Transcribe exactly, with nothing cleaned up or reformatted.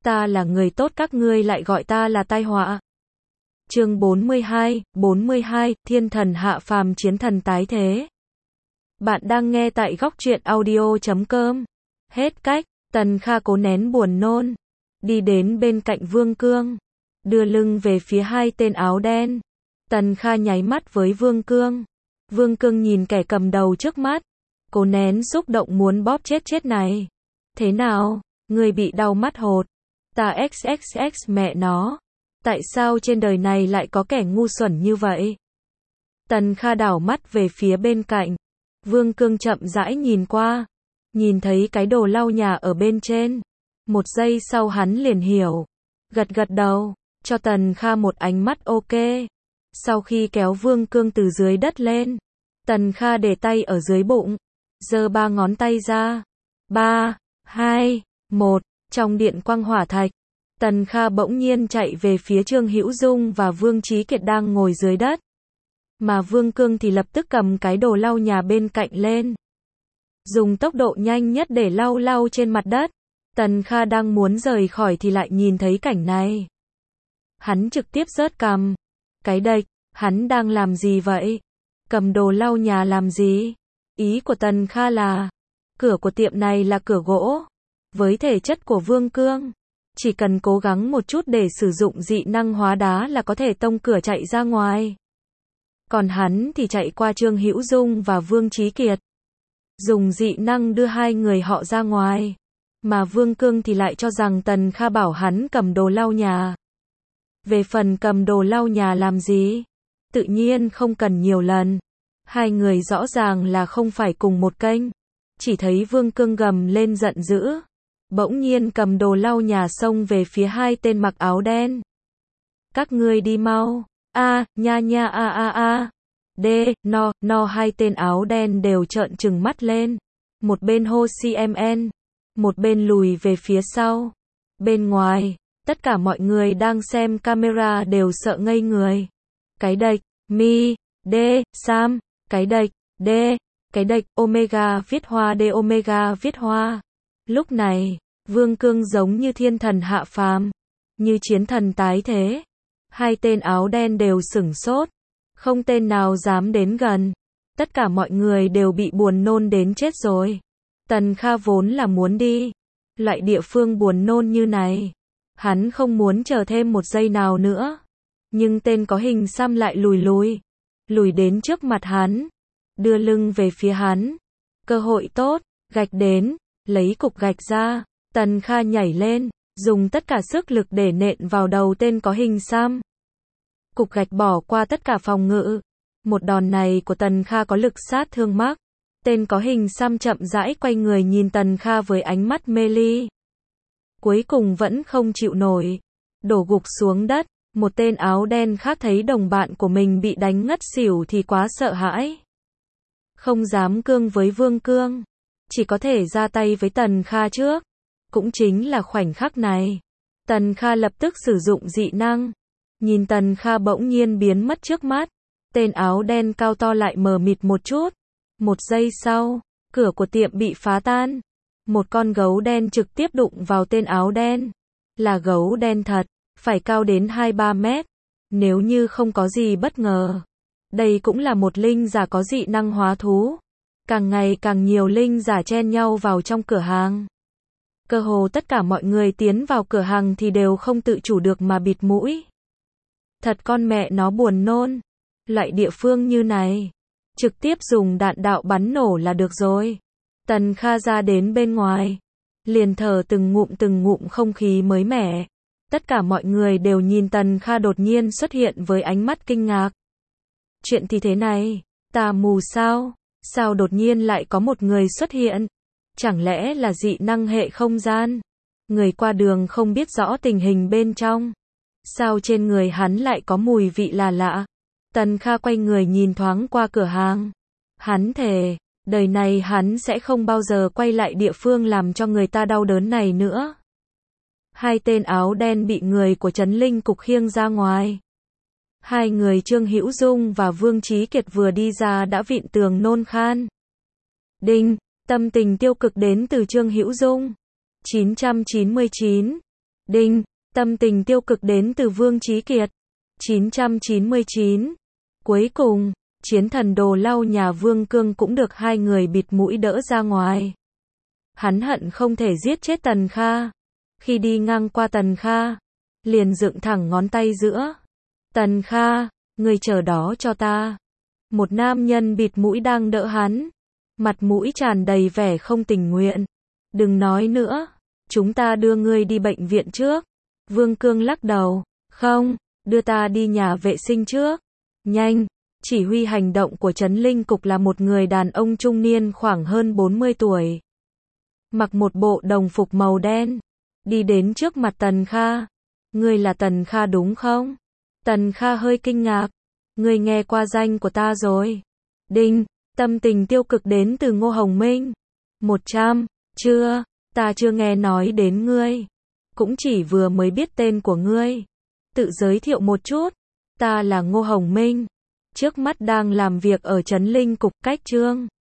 Ta là người tốt các ngươi lại gọi ta là tai họa. Chương bốn mươi hai, bốn mươi hai, Thiên thần hạ phàm chiến thần tái thế. Bạn đang nghe tại góc truyện audio chấm com. Hết cách, Tần Kha cố nén buồn nôn, đi đến bên cạnh Vương Cương, đưa lưng về phía hai tên áo đen. Tần Kha nháy mắt với Vương Cương. Vương Cương nhìn kẻ cầm đầu trước mắt, cố nén xúc động muốn bóp chết chết này. Thế nào, người bị đau mắt hột? Ta xxx mẹ nó. Tại sao trên đời này lại có kẻ ngu xuẩn như vậy? Tần Kha đảo mắt về phía bên cạnh. Vương Cương chậm rãi nhìn qua, nhìn thấy cái đồ lau nhà ở bên trên. Một giây sau hắn liền hiểu, gật gật đầu, cho Tần Kha một ánh mắt ok. Sau khi kéo Vương Cương từ dưới đất lên, Tần Kha để tay ở dưới bụng, giơ ba ngón tay ra. Ba, hai, một, trong điện quang hỏa thạch, Tần Kha bỗng nhiên chạy về phía Trương Hữu Dung và Vương Chí Kiệt đang ngồi dưới đất. Mà Vương Cương thì lập tức cầm cái đồ lau nhà bên cạnh lên, dùng tốc độ nhanh nhất để lau lau trên mặt đất. Tần Kha đang muốn rời khỏi thì lại nhìn thấy cảnh này. Hắn trực tiếp giớt cằm. Cái đệch, hắn đang làm gì vậy? Cầm đồ lau nhà làm gì? Ý của Tần Kha là, cửa của tiệm này là cửa gỗ. Với thể chất của Vương Cương, chỉ cần cố gắng một chút để sử dụng dị năng hóa đá là có thể tông cửa chạy ra ngoài. Còn hắn thì chạy qua Trương Hữu Dung và Vương Chí Kiệt, dùng dị năng đưa hai người họ ra ngoài. Mà Vương Cương thì lại cho rằng Tần Kha bảo hắn cầm đồ lau nhà. Về phần cầm đồ lau nhà làm gì? Tự nhiên không cần nhiều lần. Hai người rõ ràng là không phải cùng một kênh. Chỉ thấy Vương Cương gầm lên giận dữ, bỗng nhiên cầm đồ lau nhà xông về phía hai tên mặc áo đen. Các ngươi đi mau. A, nha nha a a a. D, no, no hai tên áo đen đều trợn trừng mắt lên. Một bên hô xê em en, một bên lùi về phía sau. Bên ngoài, tất cả mọi người đang xem camera đều sợ ngây người. Cái đệch, mi, D, Sam, cái đệch, D, cái đệch, Omega viết hoa D Omega viết hoa. Lúc này, Vương Cương giống như thiên thần hạ phàm, như chiến thần tái thế. Hai tên áo đen đều sửng sốt, không tên nào dám đến gần. Tất cả mọi người đều bị buồn nôn đến chết rồi. Tần Kha vốn là muốn đi loại địa phương buồn nôn như này, hắn không muốn chờ thêm một giây nào nữa. Nhưng tên có hình xăm lại lùi lùi, lùi đến trước mặt hắn, đưa lưng về phía hắn. Cơ hội tốt, gạch đến, lấy cục gạch ra. Tần Kha nhảy lên, dùng tất cả sức lực để nện vào đầu tên có hình xăm. Cục gạch bỏ qua tất cả phòng ngự. Một đòn này của Tần Kha có lực sát thương mắc. Tên có hình xăm chậm rãi quay người nhìn Tần Kha với ánh mắt mê ly. Cuối cùng vẫn không chịu nổi, đổ gục xuống đất. Một tên áo đen khác thấy đồng bạn của mình bị đánh ngất xỉu thì quá sợ hãi, không dám cương với Vương Cương, chỉ có thể ra tay với Tần Kha trước. Cũng chính là khoảnh khắc này, Tần Kha lập tức sử dụng dị năng. Nhìn Tần Kha bỗng nhiên biến mất trước mắt, tên áo đen cao to lại mờ mịt một chút. Một giây sau, cửa của tiệm bị phá tan. Một con gấu đen trực tiếp đụng vào tên áo đen. Là gấu đen thật, phải cao đến hai ba mét. Nếu như không có gì bất ngờ, đây cũng là một linh giả có dị năng hóa thú. Càng ngày càng nhiều linh giả chen nhau vào trong cửa hàng. Cơ hồ tất cả mọi người tiến vào cửa hàng thì đều không tự chủ được mà bịt mũi. Thật con mẹ nó buồn nôn. Loại địa phương như này, trực tiếp dùng đạn đạo bắn nổ là được rồi. Tần Kha ra đến bên ngoài, liền thở từng ngụm từng ngụm không khí mới mẻ. Tất cả mọi người đều nhìn Tần Kha đột nhiên xuất hiện với ánh mắt kinh ngạc. Chuyện thì thế này, ta mù sao? Sao đột nhiên lại có một người xuất hiện? Chẳng lẽ là dị năng hệ không gian? Người qua đường không biết rõ tình hình bên trong. Sao trên người hắn lại có mùi vị là lạ? Tần Kha quay người nhìn thoáng qua cửa hàng. Hắn thề, đời này hắn sẽ không bao giờ quay lại địa phương làm cho người ta đau đớn này nữa. Hai tên áo đen bị người của Trấn Linh Cục khiêng ra ngoài. Hai người Trương Hữu Dung và Vương Chí Kiệt vừa đi ra đã vịn tường nôn khan. Đinh, tâm tình tiêu cực đến từ Trương Hữu Dung. chín trăm chín mươi chín. Đinh, tâm tình tiêu cực đến từ Vương Chí Kiệt. chín trăm chín mươi chín. Cuối cùng, chiến thần đồ lau nhà Vương Cương cũng được hai người bịt mũi đỡ ra ngoài. Hắn hận không thể giết chết Tần Kha. Khi đi ngang qua Tần Kha, liền dựng thẳng ngón tay giữa. Tần Kha, người chờ đó cho ta. Một nam nhân bịt mũi đang đỡ hắn. Mặt mũi tràn đầy vẻ không tình nguyện. Đừng nói nữa, chúng ta đưa ngươi đi bệnh viện trước. Vương Cương lắc đầu, không, đưa ta đi nhà vệ sinh trước. Nhanh, chỉ huy hành động của Trấn Linh Cục là một người đàn ông trung niên khoảng hơn bốn mươi tuổi. Mặc một bộ đồng phục màu đen. Đi đến trước mặt Tần Kha. Ngươi là Tần Kha đúng không? Tần Kha hơi kinh ngạc. Ngươi nghe qua danh của ta rồi. Đinh, tâm tình tiêu cực đến từ Ngô Hồng Minh. một trăm, chưa, ta chưa nghe nói đến ngươi. Cũng chỉ vừa mới biết tên của ngươi. Tự giới thiệu một chút. Ta là Ngô Hồng Minh. Trước mắt đang làm việc ở Trấn Linh Cục Cách Trương.